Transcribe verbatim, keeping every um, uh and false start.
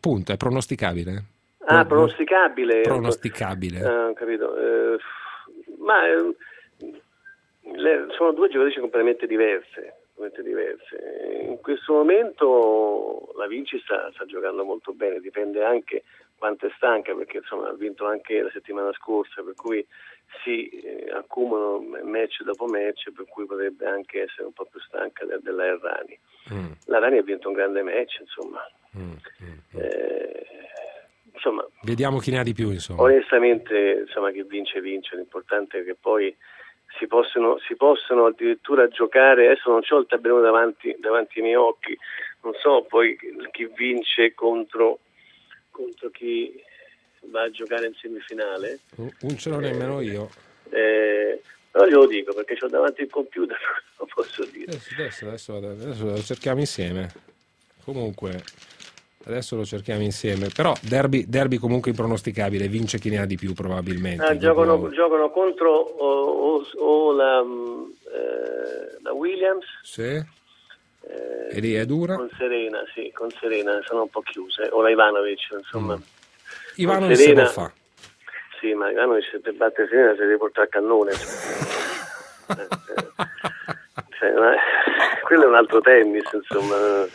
appunto, è pronosticabile? Ah, pronosticabile. Pronosticabile. Ah, ho capito. Eh, ma eh, le, sono due giocatrici completamente diverse, completamente diverse. In questo momento la Vinci sta, sta giocando molto bene, dipende anche quanto è stanca, perché insomma ha vinto anche la settimana scorsa, per cui si eh, accumulano match dopo match, per cui potrebbe anche essere un po' più stanca de- della Errani. Mm. La Rani ha vinto un grande match, insomma. Mm, mm, mm. Eh, insomma. Vediamo chi ne ha di più, insomma. Onestamente, insomma, chi vince vince, l'importante è che poi si possono, si possono addirittura giocare. Adesso non c'ho il tabellone davanti, davanti ai miei occhi, non so poi chi vince contro, contro chi va a giocare in semifinale. Non ce l'ho eh, nemmeno io. Eh, però glielo dico perché c'ho davanti il computer, lo posso dire. Adesso, adesso, adesso, adesso lo cerchiamo insieme. Comunque, adesso lo cerchiamo insieme. Però derby, derby comunque impronosticabile, vince chi ne ha di più probabilmente. Ah, giocano, dopo... giocano contro o, o, o la, eh, la Williams. Sì. Eh, e lì è dura. Con Serena, sì, con Serena sono un po' chiuse. O la Ivanovic, insomma. Mm. Ivanovic se lo fa. Sì, ma Ivanovic se te batte Serena si deve portare a cannone. eh, eh. Cioè, ma, quello è un altro tennis, insomma.